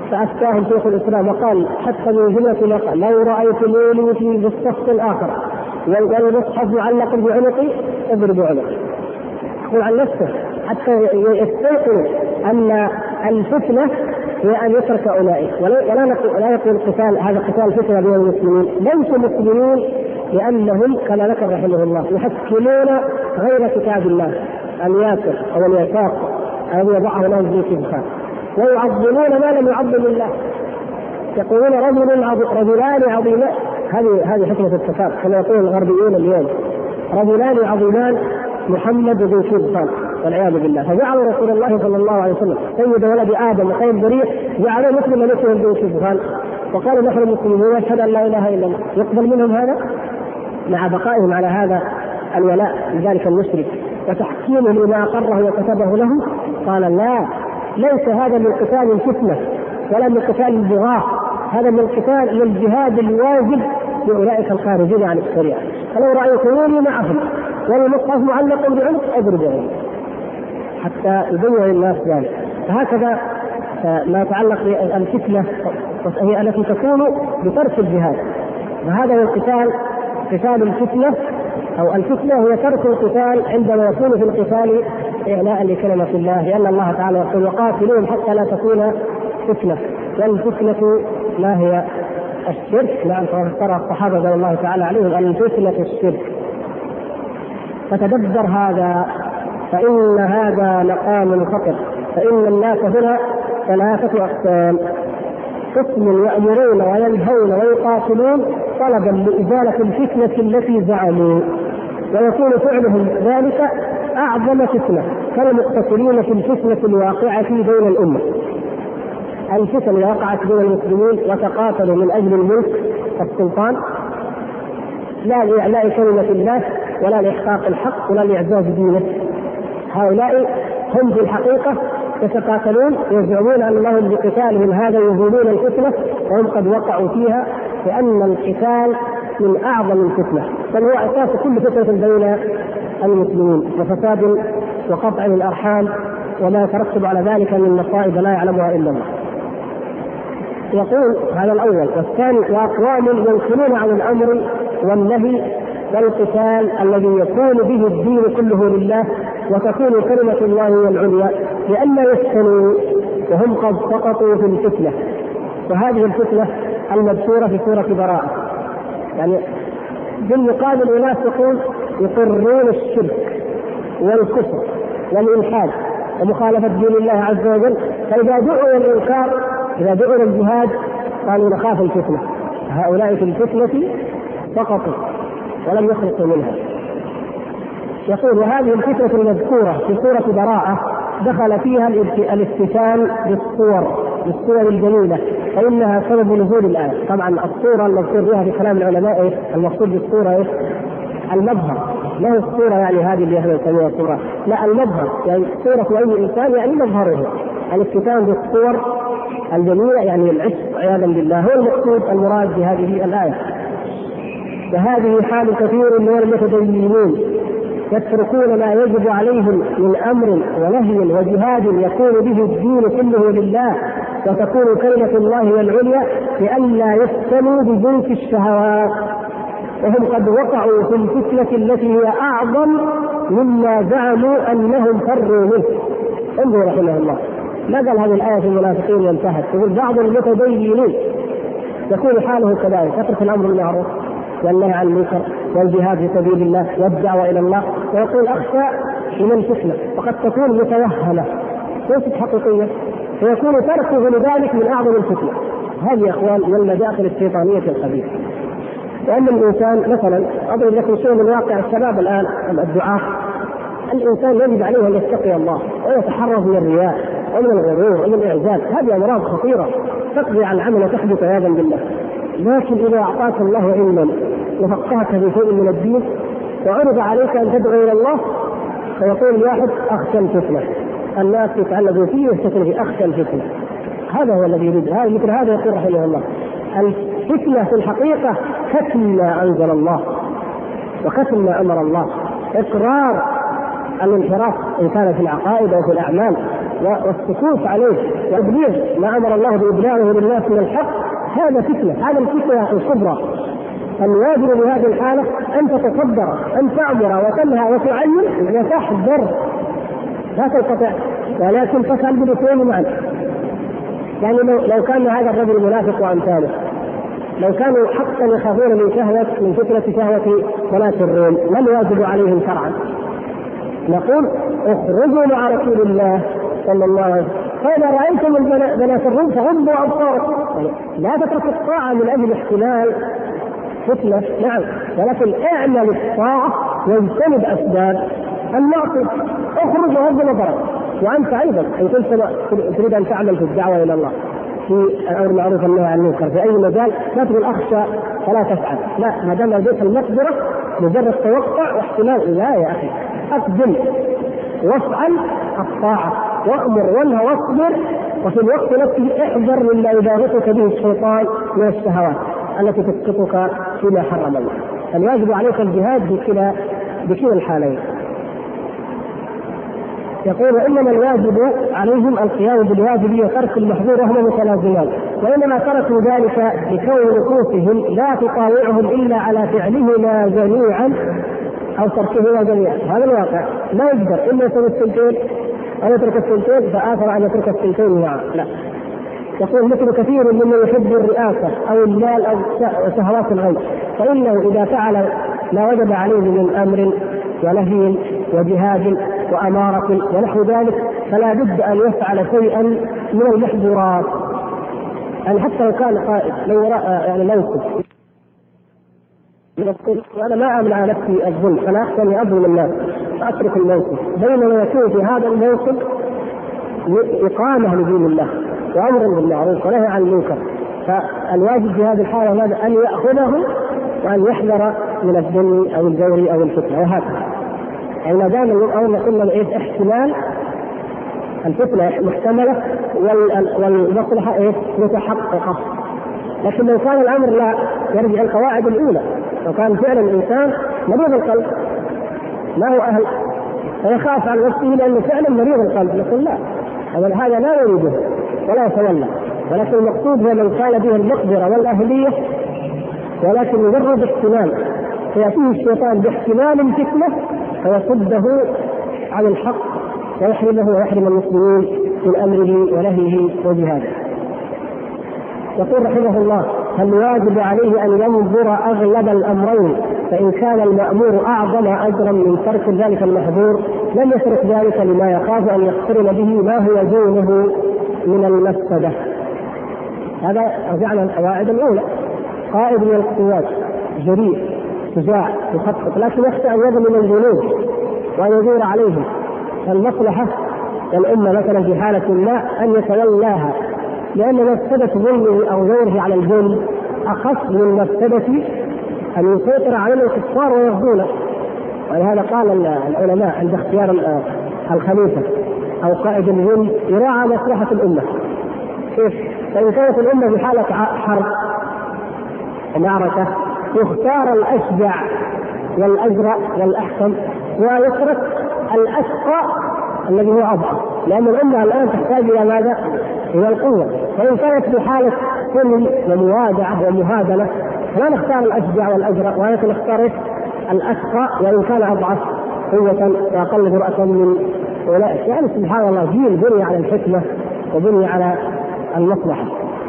فأفتاهم شيخ الإسلام وقال حتى من جملة ما قال: لو رأيتموني في الصف الآخر والمصحف معلق بعنقي اضرب عنقي. يقول عن نفسه حتى يستيقظوا أن الفتنة هي أن يترك أولئك، ولا يكون قتال، هذا قتال فتنة بين المسلمين. ليسوا مسلمين لأنهم كما ذكر رحمه الله يحكمون غير كتاب الله، الياسر أو اليساق أو يضعه لهم في كتاب، ويعظمون ما لم يعظم الله. يقولون رجلان عظيمان، هذه حكمة التفاق كما يقول الغربيون اليوم، رجلان عظيمان محمد وذو سلطان والعياذ بالله. فجعلوا رسول الله صلى الله عليه وسلم سيد ولد آدم وخير الذرية جعلوه مثل ملكه ذو سلطان، وقالوا نحن مسلمون ونشهد أن لا إله إلا الله. يقبل منهم هذا مع بقائهم على هذا الولاء لذلك المشرك وتحكيمه لما أقره وكتبه له؟ قال لا، ليس هذا من قتال الفتنة ولا من قتال البغاة، هذا من قتال الجهاد الواجب لأولئك الخارجين عن الشريعة. فلو رأيتموني معهم والمصحف معلق بعنق اضربهم، حتى يبين الناس ذلك. فهكذا ما يتعلق بالفتنة هي التي تكون بترك الجهاد، وهذا هو القتال، قتال الفتنة أو الفتنة هي ترك القتال عندما يكون في القتال إعلاء لكلمة الله، لأن الله تعالى يقول: وقاتلوهم حتى لا تكون فتنة. والفتنة ما هي؟ الشرك. نعم، ترى الصحابة رضي الله تعالى عليهم أن الفتنة الشرك. فتدبر هذا، فإن هذا مقام خطر. فإن الناس هنا ثلاثة أقسام: قسم يأمرون وينهون ويقاتلون طلبا لإزالة الفتنة التي زعموا، ويكون فعلهم ذلك أعظم فتنة كالمقتتلين في الفتنة الواقعة بين الأمة. الفتن اللي وقعت بين المسلمين وتقاتلوا من أجل الملك والسلطان، لا لإعلاء كلمة الله ولا لإحقاق الحق ولا لإعزاز دينه. هؤلاء هم في الحقيقة يتقاتلون ويزعمون أنهم بقتالهم هذا يزيلون الفتنة، وهم قد وقعوا فيها، لأن القتال من أعظم الفتنة، بل هو أساس كل فتنة بين المسلمين، وفساد وقطع الأرحام وما يترتب على ذلك من مصائب لا يعلمها إلا الله. يقول هذا الأول. والثاني: وأقوام ينكرون عن الأمر والنهي والقتال الذي يكون به الدين كله لله وتكون كلمة الله العليا، لئلا يفتنوا وهم قد سقطوا في الفتنة. وهذه الفتنة المذكورة في سورة براءة، يعني بالمقابل الناس يقرون الشرك والكفر والإلحاد ومخالفة دين الله عز وجل، فإذا دعوا الإنكار، إذا دعوا الجهاد، قالوا نخاف الفتنة. هؤلاء في الفتنة سقطوا ولم يخلصوا منها. يقول: وهذه الفتنة المذكورة في سورة براءة دخل فيها الافتتان بالصور الجميلة، فإنها سبب نزول الآية. طبعا الصورة المذكور بها في كلام العلماء المقصود بالصورة المظهر، لا هي الصورة يعني هذه اللي احنا نسميها صورة، لا، المظهر يعني صورة أي إنسان يعني مظهره. الافتتان بالصور الجميلة يعني العشق عياذا بالله هو المقصود المراد بهذه الآية. وهذه حال كثير من المتدينين يتركون ما يجب عليهم من أمر ونهي وجهاد يكون به الدين كله لله وتكون كلمة الله العليا، لئلا يفتنوا بجنس الشهوات، وهم قد وقعوا في الفتنة التي هي أعظم مما زعموا أنهم فروا منه. انظروا رحمه الله، ما قال هذه الآية في المنافقين وانتهت. يقول: بعض المتدينين يكون حاله كذلك، يترك الأمر بالمعروف والنهي عن المنكر والجهاد في سبيل الله والدعوة إلى الله، ويقول: أخشى من الفتنة، وقد تكون متوهمة ليست حقيقية، فيكون تركه لذلك من أعظم الفتنة. هذه أخوان من المداخل الشيطانية الخبيثة. لأن الإنسان مثلا، أضرب لكم شيء من واقع الشباب الآن الدعاة، الإنسان يجب عليه أن يتقي الله ويتحرز من الرياء ومن الغرور ومن الإعجاب. هذه أمراض خطيرة تقضي على العمل وتحدث عياذا بالله. لكن إذا أعطاك الله علما وفقهك في شيء من الدين وعرض عليك أن تدعو إلى الله، فيقول الواحد: أخشى الفتنة، الناس يتعلقوا فيه ويستثنوا فيه، أخشى الفتنة. هذا هو الذي يريد. مثل هذا يقول رحمه الله: الفتنة في الحقيقة كتم ما أنزل الله وكتم ما أمر الله، إقرار الانحراف إن كان في العقائد أو في الأعمال، والسكوت عليه وتبليغ ما امر الله بابلاغه للناس من الحق، هذا فتنه، هذا الفتنه الكبرى. فالواجب بهذه الحاله ان تتصدر، ان تامر وتنهى وتعلم وتحذر، لا تنقطع، ولكن تفعل بالاثنين معا. يعني لو كان هذا الرجل منافق وامثاله لو كانوا حقا يخافون من فتنه شهوه صلاه الروم، ما الواجب عليهم شرعا؟ نقول اخرجوا مع رسول الله صلى الله عليه وسلم، فإذا رأيتم بنات الروم فغضوا أبصاركم. لا تترك الطاعة من أجل احتمال فتنة، نعم، ولكن اعمل الطاعة واجتنب أسباب المعصية. اخرج وغض نظرك. وأنت أيضا إن كنت تريد أن تعمل في الدعوة إلى الله، في الأمر بالمعروف والنهي عن المنكر، في أي مجال، لا تقول أخشى فلا تفعل، لا، ما دام لديك المقدرة مجرد توقع واحتمال، لا يا أخي، أقدم وافعل الطاعة وأمر وانهى واصبر، وفي الوقت نفسه احذر مما يباغتك به الشيطان من الشهوات التي تسقطك فيما حرم الله. الواجب عليك الجهاد بكلا الحالين. يقول انما الواجب عليهم القيام بالواجب وترك المحظور وهما متلازمان، وانما تركوا ذلك بكون نفوسهم لا تطاوعهم الا على فعلهما جميعا او تركهما جميعا. هذا الواقع، لا يقدر الا يسوي الثنتين او يترك الثنتين فآثر ان يترك الثنتين معا، لا. يقول مثل كثير ممن يحب الرئاسه او المال او شهوات الغيب، فانه اذا فعل ما وجب عليه من امر ونهي وجهاد واماره ونحو ذلك فلا بد ان يفعل شيئا من المحظورات. يعني حتى لو كان قائد، لو يعني موقف وانا ما امنع نفسي الظلم، فلا اخشى اني اظلم الناس فاترك الموقف، بينما يكون في هذا الموقف اقامه لدين الله وامر بالمعروف ونهي عن المنكر، فالواجب في هذه الحاله ان ياخذه وان يحذر من الظلم او الجور او الفتنه، وهكذا. يعني ما دام الامر قلنا احتمال الفتنه محتمله والمصلحه متحققه. لكن لو كان الامر لا، يرجع القواعد الاولى، لو كان فعلا الانسان مريض القلب ما هو اهل فيخاف على نفسه لانه فعلا مريض القلب، نقول لا، هذا لا يريده ولا يتولى، ولكن المقصود هو من كان به المقدره والاهليه، ولكن مجرد احتمال فياتيه الشيطان باحتمال فتنه فيصده عن الحق ويحرمه ويحرم المسلمين من امره ونهيه وجهاده. يقول رحمه الله: فالواجب عليه ان ينظر اغلب الامرين، فان كان المامور اعظم اجرا من ترك ذلك المحظور لم يترك ذلك لما يخاف ان يقترن به ما هو دونه من المفسده. هذا رجعنا القواعد الاولى. قائد من القوات جريء شجاع يخطط، لكن يخشى ان يظلم الجنود وان يدور عليهم، المصلحه الامه مثلا في حاله ما ان يتولاها، لأن مفسدة ظلمه أو زوره على الجند أخف من مفسدة أن يسيطر عليه الكفار ويرضونه. ولهذا قال العلماء عند اختيار الخليفة أو قائد الجند يراعى مصلحة الأمة. كيف؟ فإن كانت الأمة في حالة حرب ومعركة يختار الأشجع والأجرأ والأحكم ويترك الأشقى الذي هو أضعف، لأن الأمة الآن تحتاج إلى ماذا؟ إلى القوة. فإن كانت في حالة سلم وموادعة ومهادنة لا نختار الأشجع والأجرأ، ولكن نختار الأشقى وإن كان أضعف قوة وأقل جرأة من أولئك. يعني سبحان الله، جيل بني على الحكمة وبني على المصلحة.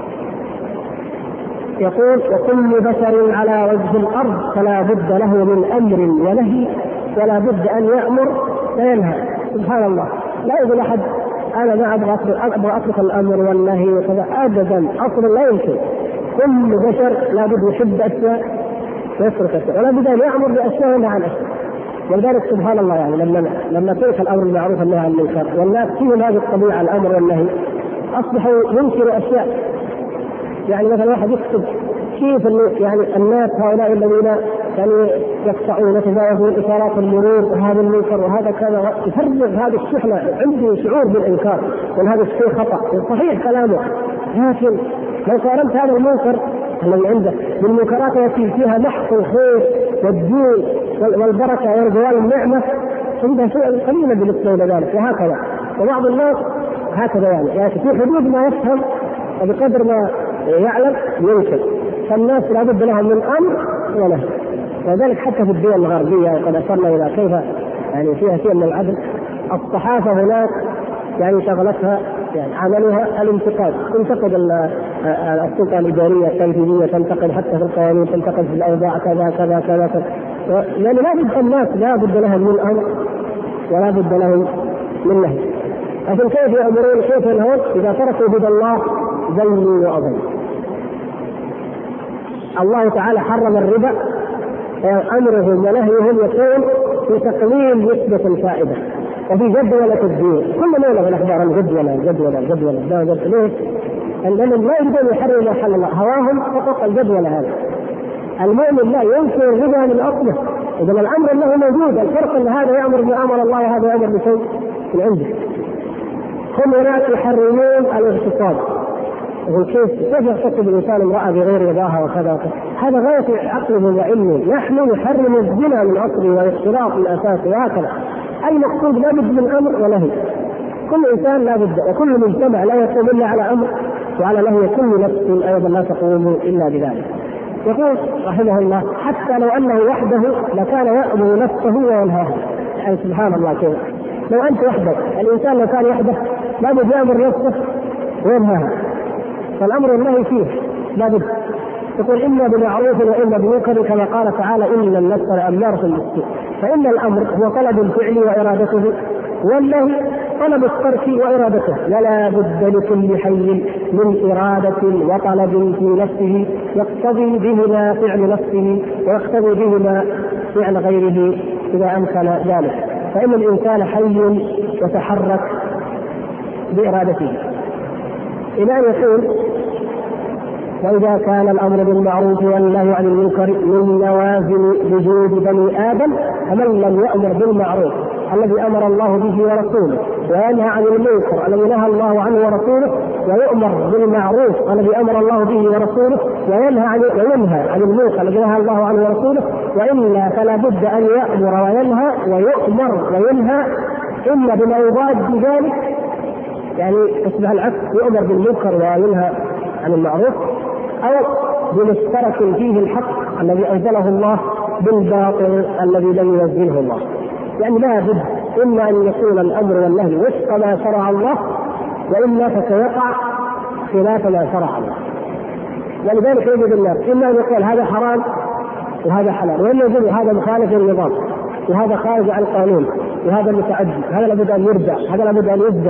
يقول: وكل بشر على وجه الأرض فلا بد له من أمر ونهي، ولا بد أن يأمر وينهى. سبحان الله، لا يقول أحد أنا ما أبغى أترك الأمر والنهي وكذا، أبدا، أصلا لا يمكن. كل بشر لا بد يحب أشياء ويترك أشياء، ولا بد أن يأمر بأشياء وينهى عن أشياء. ولذلك سبحان الله، يعني لما ترك الأمر بالمعروف والنهي عن المنكر والناس فيهم هذه الطبيعة الأمر والنهي أصبحوا ينكروا أشياء. يعني مثلا واحد يكتب كيف يعني الناس هؤلاء الذين يعني يقطعون يتجاوزون إشارات المرور وهذا المنكر وهذا كذا، يفرغ هذه الشحنة، عنده شعور بالإنكار وأن هذا الشيء خطأ. صحيح كلامه، لكن لو قارنت هذا المنكر الذي عنده بالمنكرات التي فيها محق الخير والدين والبركة ورجوان النعمة، عنده شيء قليلا بالنسبة إلى ذلك. وهكذا وبعض الناس هكذا يعني في حدود ما يفهم وبقدر ما يعلم ينكر. فالناس لابد لهم من امر ونهي. وذلك حتى في الدول الغربيه قد اشرنا الى كيف يعني فيها شيء من العدل. الصحافه هناك يعني شغلتها يعني عملها الانتقاد، تنتقد السلطه الاداريه التنفيذيه، تنتقد حتى في القوانين، تنتقد في الاوضاع كذا كذا كذا كذا. يعني الناس لا بد لهم من امر ولا بد لهم من نهي. لكن كيف يأمرون كيف ينهون؟ إذا تركوا هدى الله ضلوا وأضلوا. الله تعالى حرم الربا، أمرهم ونهيهم يكون في تقليل نسبة الفائدة وفي جدولة الدين. كل ما له الأخبار الجدولة ليه؟ أنهم لا يريدون يحرموا ما حل الله، هواهم فقط الجدولة هذه. المؤمن لا ينكر الربا من أصله، إذا الأمر أنه موجود. الفرق أن هذا يأمر بأمر الله وهذا يأمر بشيء من عنده. هم هناك يحرمون الاغتصاب. يقول كيف يغتصب الانسان امراه بغير رضاها وكذا. هذا غايه عقله وعلمه. نحن نحرم الزنا من اصله والاختلاط من اساسه وهكذا. المقصود لا بد من امر ونهي. كل انسان لا بد، وكل مجتمع لا يقوم الا على امر وعلى نهي. كل نفس ايضا لا تقوم الا بذلك. يقول رحمه الله حتى لو انه وحده لكان يامر نفسه وينهاها. يعني سبحان الله كيف لو انت وحدك، الانسان لو كان وحده لابد يامر نفسه وينهاها. فالامر والنهي فيه لابد. يقول اما بمعروف واما بمنكر، كما قال تعالى ان النفس لاماره بالسوء. فان الامر هو طلب الفعل وارادته، والنهي طلب الترك وارادته. ولا بد لكل حي من اراده وطلب في نفسه يقتضي بهما فعل نفسه ويقتضي بهما فعل غيره اذا امكن ذلك. فإن الإنسان حي يتحرك بإرادته إلى أن يقول وإذا كان الأمر بالمعروف والنهي عن المنكر من لوازم وجود بني آدم، فمن لم يأمر بالمعروف الذي أمر الله به ورسوله وينهى عن المنكر الذي نهى الله عنه ورسوله، ويؤمر بالمعروف الذي أمر الله به ورسوله وينهى عن المنكر الذي نهى الله عنه ورسوله، وإلا فلا بد أن يأمر وينهى ويؤمر وينهى إما بما يضاد ذلك، يعني تصبح العكس، يؤمر بالمنكر وينهى عن المعروف، أو بمشترك فيه الحق الذي أنزله الله بالباطل الذي لم ينزله الله. يعني لا بد إما أن يكون الأمر والنهي وفق ما شرع الله، وإلا فسيقع خلاف ما شرع الله. ولذلك يجب الناس إما أن يقول هذا حرام وهذا حلال، وإما يقول هذا مخالف للنظام وهذا خارج عن القانون وهذا متعدي، هذا لابد أن يرجع، هذا لابد أن يصدر.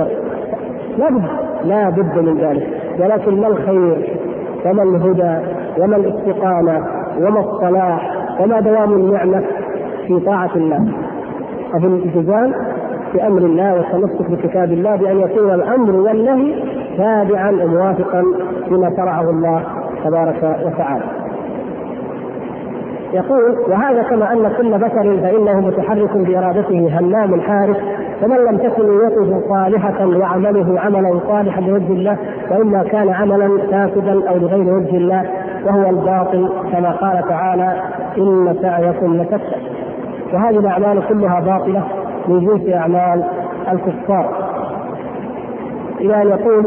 لا بد من ذلك. ولكن ما الخير وما الهدى وما الاستقامة وما الصلاح وما دوام النعمة في طاعة الله وفي الالتزام بأمر الله والتمسك بكتاب الله، بأن يكون الأمر والنهي تابعا وموافقا لما شرعه الله تبارك وتعالى. يقول وهذا كما أن كل بشر فإنه متحرك بإرادته همام حارس، فمن لم تكن نيته صالحة وعمله عملا صالحا لوجه الله، وإما كان عملا فاسدا أو لغير وجه الله وهو الباطل، كما قال تعالى إن سعيكم لشتى. وهذه الأعمال كلها باطلة من جنس أعمال الكفار. إلى أن يقول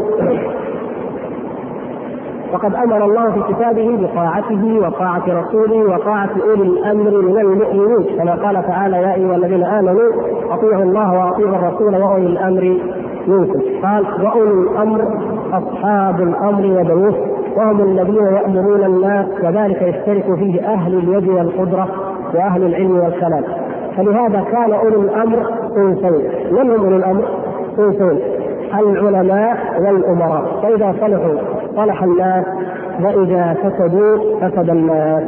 وقد أمر الله في كتابه بطاعته وطاعة رسوله وطاعة أولي الأمر من المؤمنين، كما قال تعالى يا أيها الذين آمنوا أطيعوا الله وأطيعوا الرسول وأولي الأمر منكم. قال وأولي الأمر أصحاب الأمر وبنوه، وهم الذين يأمرون الناس، وذلك يشترك فيه أهل اليد والقدرة وأهل العلم والكلام. فلهذا كان أولي الأمر صنفين. من هم أولي الأمر؟ صنفين: العلماء والأمراء، فإذا صلحوا صلح الناس، وإذا فسدوا فسد الناس.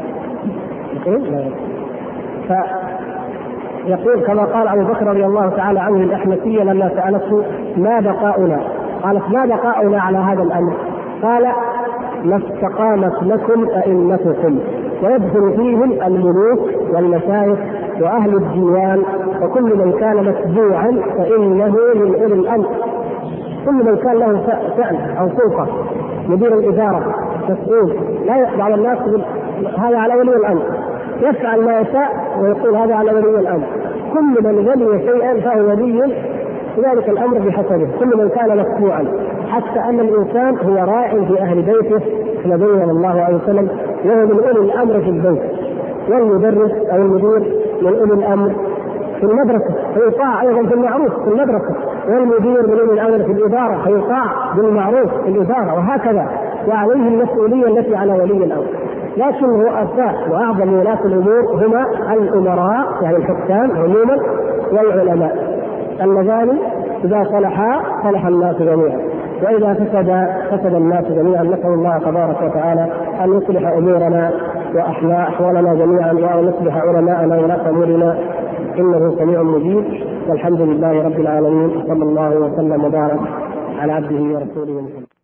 فيقول كما قال أبو بكر رضي الله تعالى عنه الأحمسية لما سألته ما بقاؤنا، قالت ما بقاؤنا على هذا الأمر؟ قال ما استقامت لكم أئمتكم، ويدخل فيهم الملوك والمشايخ وأهل الديوان، وكل من كان متبوعا فإنه من أولي الأمر. كل من كان له شأن أو سلطة، مدير الإدارة، مسؤول، لا يقضي على الناس هذا على ولي الأمر، يفعل ما يشاء ويقول هذا على ولي الأمر. كل من ولي شيئا فهو ولي لذلك الامر بحسبه، كل من كان متبوعا، حتى ان الانسان هو راع في اهل بيته كما بين الله عليه وسلم، وهو من اولي الامر في البيت، والمدرس او المدير من اولي الامر في المدرسه فيطاع ايضا في المعروف في المدرسه، والمدير من اولي الامر في الاداره فيطاع بالمعروف في الاداره، وهكذا. وعليه المسؤوليه التي على ولي الامر. لكن رؤساء واعظم ولاة الامور هما الامراء يعني الحكام عموما، والعلماء اللذان اذا صلحا صلح الناس جميعا، واذا فسد الناس جميعا. نسال الله تبارك وتعالى ان يصلح امورنا واحوالنا جميعا، وان يصلح علماءنا ولاة امورنا، انه سميع مجيب. والحمد لله رب العالمين، صلى الله وسلم وبارك على عبده ورسوله محمد.